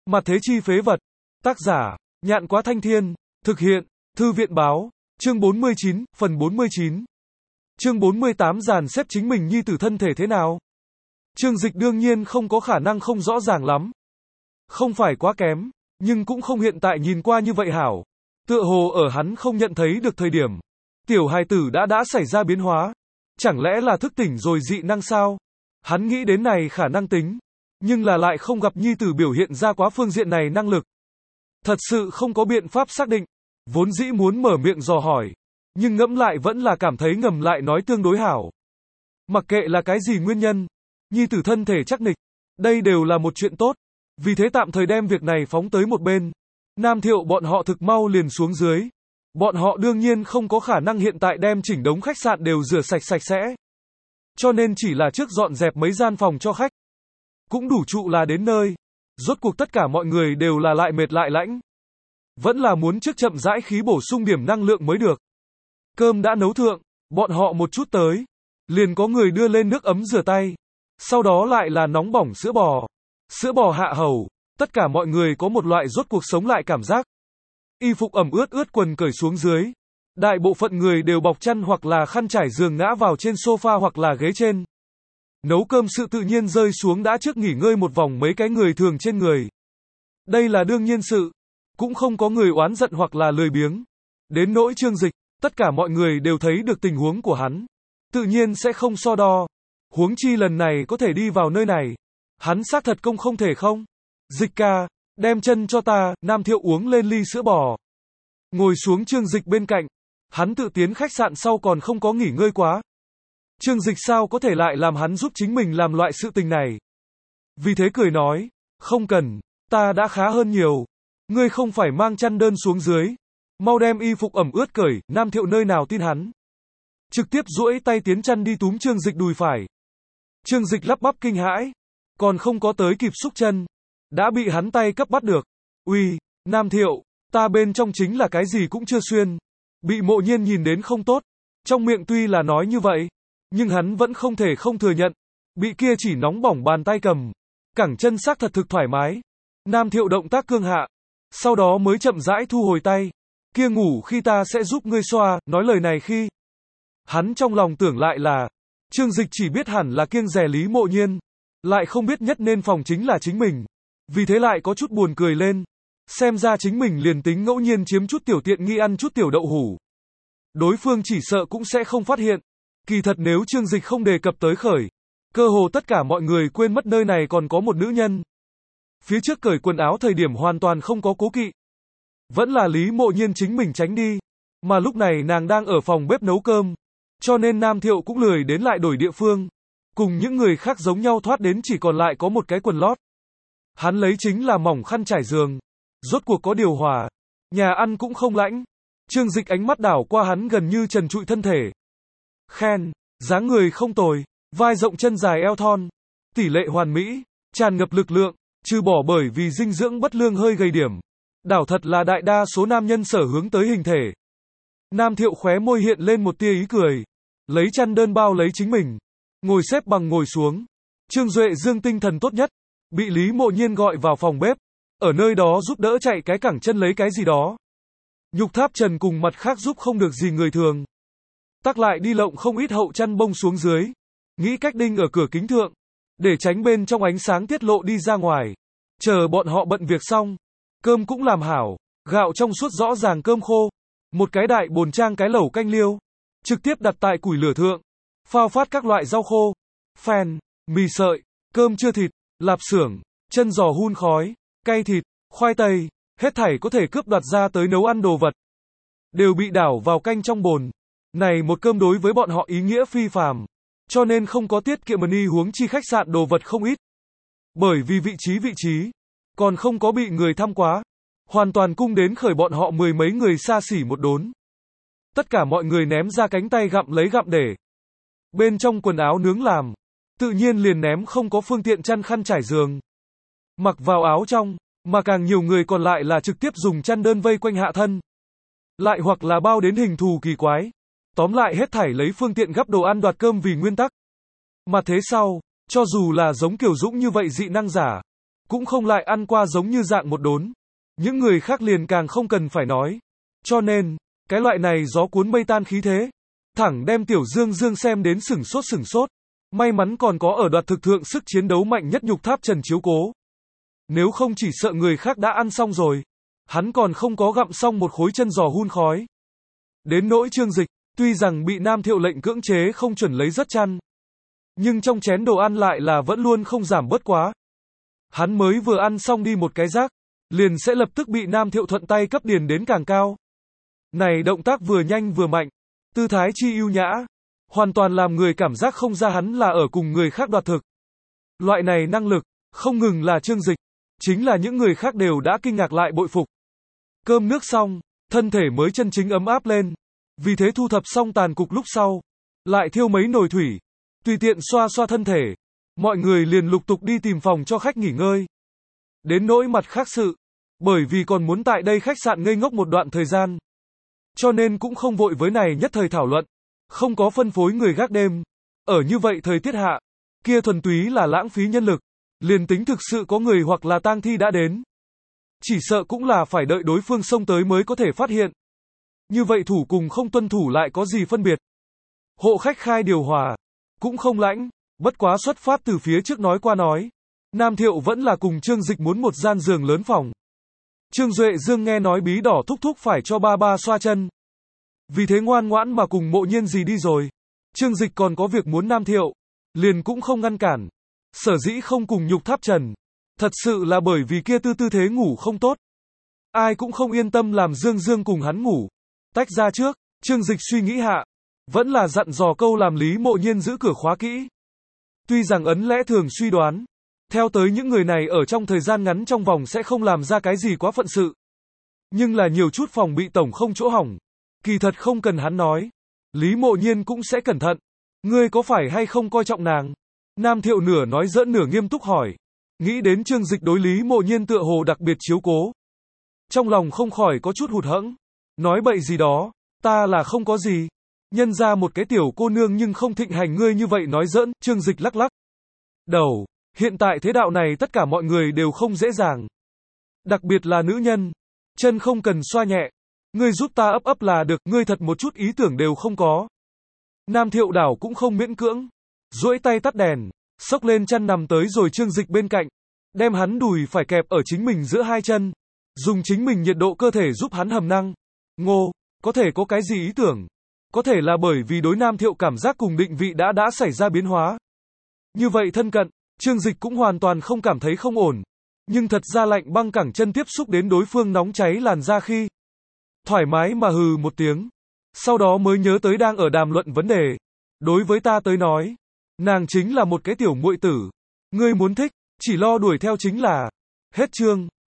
Mặt thế chi phế vật. Tác giả, Nhạn Quá Thanh Thiên. Thực hiện, Thư viện báo. Chương 49, phần 49. Chương 48 dàn xếp chính mình nhi tử thân thể thế nào? Trương Dịch đương nhiên không có khả năng không rõ ràng lắm. Không phải quá kém, nhưng cũng không hiện tại nhìn qua như vậy hảo. Tựa hồ ở hắn không nhận thấy được thời điểm. Tiểu hài tử đã xảy ra biến hóa. Chẳng lẽ là thức tỉnh rồi dị năng sao? Hắn nghĩ đến này khả năng tính. Nhưng là lại không gặp nhi tử biểu hiện ra quá phương diện này năng lực. Thật sự không có biện pháp xác định. Vốn dĩ muốn mở miệng dò hỏi. Nhưng ngẫm lại vẫn là cảm thấy ngầm lại nói tương đối hảo. Mặc kệ là cái gì nguyên nhân. Nhi tử thân thể chắc nịch. Đây đều là một chuyện tốt. Vì thế tạm thời đem việc này phóng tới một bên. Nam Thiệu bọn họ thực mau liền xuống dưới. Bọn họ đương nhiên không có khả năng hiện tại đem chỉnh đống khách sạn đều rửa sạch sạch sẽ. Cho nên chỉ là trước dọn dẹp mấy gian phòng cho khách. Cũng đủ trụ là đến nơi. Rốt cuộc tất cả mọi người đều là lại mệt lại lãnh. Vẫn là muốn trước chậm rãi khí bổ sung điểm năng lượng mới được. Cơm đã nấu thượng, bọn họ một chút tới. Liền có người đưa lên nước ấm rửa tay. Sau đó lại là nóng bỏng sữa bò. Sữa bò hạ hầu. Tất cả mọi người có một loại rốt cuộc sống lại cảm giác. Y phục ẩm ướt quần cởi xuống dưới. Đại bộ phận người đều bọc chăn hoặc là khăn trải giường ngã vào trên sofa hoặc là ghế trên. Nấu cơm sự tự nhiên rơi xuống đã trước nghỉ ngơi một vòng mấy cái người thường trên người. Đây là đương nhiên sự. Cũng không có người oán giận hoặc là lười biếng. Đến nỗi Trương Dịch, tất cả mọi người đều thấy được tình huống của hắn. Tự nhiên sẽ không so đo. Huống chi lần này có thể đi vào nơi này. Hắn xác thật công không thể không. Dịch ca, đem chân cho ta, Nam Thiệu uống lên ly sữa bò. Ngồi xuống Trương Dịch bên cạnh. Hắn tự tiến khách sạn sau còn không có nghỉ ngơi quá. Trương Dịch sao có thể lại làm hắn giúp chính mình làm loại sự tình này. Vì thế cười nói, không cần, ta đã khá hơn nhiều. Ngươi không phải mang chăn đơn xuống dưới. Mau đem y phục ẩm ướt cởi, Nam Thiệu nơi nào tin hắn. Trực tiếp duỗi tay tiến chăn đi túm Trương Dịch đùi phải. Trương Dịch lắp bắp kinh hãi. Còn không có tới kịp xúc chân. Đã bị hắn tay cấp bắt được. Uy, Nam Thiệu, ta bên trong chính là cái gì cũng chưa xuyên. Bị Mộ Nhiên nhìn đến không tốt. Trong miệng tuy là nói như vậy. Nhưng hắn vẫn không thể không thừa nhận. Bị kia chỉ nóng bỏng bàn tay cầm. Cẳng chân xác thật thực thoải mái. Nam Thiệu động tác cương hạ. Sau đó mới chậm rãi thu hồi tay. Kia ngủ khi ta sẽ giúp ngươi xoa, nói lời này khi. Hắn trong lòng tưởng lại là. Trương Dịch chỉ biết hẳn là kiêng dè Lý Mộ Nhiên. Lại không biết nhất nên phòng chính là chính mình. Vì thế lại có chút buồn cười lên. Xem ra chính mình liền tính ngẫu nhiên chiếm chút tiểu tiện nghi ăn chút tiểu đậu hủ. Đối phương chỉ sợ cũng sẽ không phát hiện. Kỳ thật nếu Trương Dịch không đề cập tới khởi. Cơ hồ tất cả mọi người quên mất nơi này còn có một nữ nhân. Phía trước cởi quần áo thời điểm hoàn toàn không có cố kỵ. Vẫn là Lý Mộ Nhiên chính mình tránh đi. Mà lúc này nàng đang ở phòng bếp nấu cơm. Cho nên Nam Thiệu cũng lười đến lại đổi địa phương. Cùng những người khác giống nhau thoát đến chỉ còn lại có một cái quần lót. Hắn lấy chính là mỏng khăn trải giường. Rốt cuộc có điều hòa. Nhà ăn cũng không lạnh. Trương Dịch ánh mắt đảo qua hắn gần như trần trụi thân thể. Khen, dáng người không tồi. Vai rộng chân dài eo thon. Tỷ lệ hoàn mỹ. Tràn ngập lực lượng. Trừ bỏ bởi vì dinh dưỡng bất lương hơi gầy điểm. Đảo thật là đại đa số nam nhân sở hướng tới hình thể. Nam Thiệu khóe môi hiện lên một tia ý cười. Lấy chăn đơn bao lấy chính mình. Ngồi xếp bằng ngồi xuống. Trương Duệ dương tinh thần tốt nhất. Bị Lý Mộ Nhiên gọi vào phòng bếp. Ở nơi đó giúp đỡ chạy cái cẳng chân lấy cái gì đó. Nhục tháp trần cùng mặt khác giúp không được gì người thường. Tắc lại đi lộng không ít hậu chăn bông xuống dưới. Nghĩ cách đinh ở cửa kính thượng. Để tránh bên trong ánh sáng tiết lộ đi ra ngoài. Chờ bọn họ bận việc xong. Cơm cũng làm hảo. Gạo trong suốt rõ ràng cơm khô. Một cái đại bồn trang cái lẩu canh liêu. Trực tiếp đặt tại củi lửa thượng. Phao phát các loại rau khô. Phèn, mì sợi, cơm chưa thịt, lạp xưởng, chân giò hun khói, cay thịt, khoai tây. Hết thảy có thể cướp đoạt ra tới nấu ăn đồ vật. Đều bị đảo vào canh trong bồn. Này một cơm đối với bọn họ ý nghĩa phi phàm. Cho nên không có tiết kiệm money huống chi khách sạn đồ vật không ít. Bởi vì vị trí. Còn không có bị người thăm quá. Hoàn toàn cung đến khởi bọn họ mười mấy người xa xỉ một đốn. Tất cả mọi người ném ra cánh tay gặm lấy gặm để. Bên trong quần áo nướng làm. Tự nhiên liền ném không có phương tiện chăn khăn trải giường. Mặc vào áo trong. Mà càng nhiều người còn lại là trực tiếp dùng chăn đơn vây quanh hạ thân. Lại hoặc là bao đến hình thù kỳ quái. Tóm lại hết thảy lấy phương tiện gắp đồ ăn đoạt cơm vì nguyên tắc. Mà thế sau, cho dù là giống Kiều Dũng như vậy dị năng giả. cũng không lại ăn qua giống như dạng một đốn. Những người khác liền càng không cần phải nói. Cho nên, cái loại này gió cuốn mây tan khí thế, thẳng đem Tiểu Dương Dương xem đến sửng sốt. May mắn còn có ở đoạt thực thượng sức chiến đấu mạnh nhất Nhục Tháp Trần chiếu cố. Nếu không chỉ sợ người khác đã ăn xong rồi, hắn còn không có gặm xong một khối chân giò hun khói. Đến nỗi Trương Dịch, tuy rằng bị Nam Thiệu lệnh cưỡng chế không chuẩn lấy rất chăn, nhưng trong chén đồ ăn lại là vẫn luôn không giảm bớt quá. Hắn mới vừa ăn xong đi một cái rác, liền sẽ lập tức bị Nam Thiệu thuận tay cấp điền đến càng cao. Này động tác vừa nhanh vừa mạnh, tư thái chi ưu nhã, hoàn toàn làm người cảm giác không ra hắn là ở cùng người khác đoạt thực. Loại này năng lực, không ngừng là Trương Dịch, chính là những người khác đều đã kinh ngạc lại bội phục. Cơm nước xong, thân thể mới chân chính ấm áp lên. Vì thế thu thập xong tàn cục lúc sau, lại thiêu mấy nồi thủy, tùy tiện xoa xoa thân thể. Mọi người liền lục tục đi tìm phòng cho khách nghỉ ngơi. Đến nỗi mặt khác sự, bởi vì còn muốn tại đây khách sạn ngây ngốc một đoạn thời gian, cho nên cũng không vội với này nhất thời thảo luận, không có phân phối người gác đêm. Ở như vậy thời tiết hạ, kia thuần túy là lãng phí nhân lực, liền tính thực sự có người hoặc là tang thi đã đến, chỉ sợ cũng là phải đợi đối phương xông tới mới có thể phát hiện. Như vậy thủ cùng không tuân thủ lại có gì phân biệt. Hộ khách khai điều hòa, cũng không lãnh, bất quá xuất phát từ phía trước nói qua nói. Nam Thiệu vẫn là cùng Trương Dịch muốn một gian giường lớn phòng. Trương Duệ Dương nghe nói Bí Đỏ thúc thúc phải cho ba ba xoa chân. Vì thế ngoan ngoãn mà cùng Mộ Nhiên gì đi rồi. Trương Dịch còn có việc muốn Nam Thiệu, liền cũng không ngăn cản. Sở dĩ không cùng Nhục Tháp Trần, thật sự là bởi vì kia tư thế ngủ không tốt. Ai cũng không yên tâm làm Dương Dương cùng hắn ngủ. Tách ra trước, Trương Dịch suy nghĩ hạ, vẫn là dặn dò câu làm Lý Mộ Nhiên giữ cửa khóa kỹ. Tuy rằng ấn lẽ thường suy đoán, theo tới những người này ở trong thời gian ngắn trong vòng sẽ không làm ra cái gì quá phận sự. Nhưng là nhiều chút phòng bị tổng không chỗ hỏng. Kỳ thật không cần hắn nói. Lý Mộ Nhiên cũng sẽ cẩn thận. Ngươi có phải hay không coi trọng nàng? Nam Thiệu nửa nói giỡn nửa nghiêm túc hỏi. Nghĩ đến Trương Dịch đối Lý Mộ Nhiên tựa hồ đặc biệt chiếu cố. Trong lòng không khỏi có chút hụt hẫng. Nói bậy gì đó, ta là không có gì. Nhân ra một cái tiểu cô nương nhưng không thịnh hành ngươi như vậy nói giỡn. Trương Dịch lắc lắc đầu. Hiện tại thế đạo này tất cả mọi người đều không dễ dàng. Đặc biệt là nữ nhân. Chân không cần xoa nhẹ. Ngươi giúp ta ấp là được, ngươi thật một chút ý tưởng đều không có. Nam Thiệu đảo cũng không miễn cưỡng. Duỗi tay tắt đèn, xốc lên chăn nằm tới rồi Trương Dịch bên cạnh. Đem hắn đùi phải kẹp ở chính mình giữa hai chân. Dùng chính mình nhiệt độ cơ thể giúp hắn hầm năng. Ngô, có thể có cái gì ý tưởng? Có thể là bởi vì đối Nam Thiệu cảm giác cùng định vị đã xảy ra biến hóa. Như vậy thân cận, Trương Dịch cũng hoàn toàn không cảm thấy không ổn. Nhưng thật ra lạnh băng cẳng chân tiếp xúc đến đối phương nóng cháy làn da khi. Thoải mái mà hừ một tiếng. Sau đó mới nhớ tới đang ở đàm luận vấn đề. Đối với ta tới nói, nàng chính là một cái tiểu muội tử. Ngươi muốn thích, chỉ lo đuổi theo chính là. Hết chương.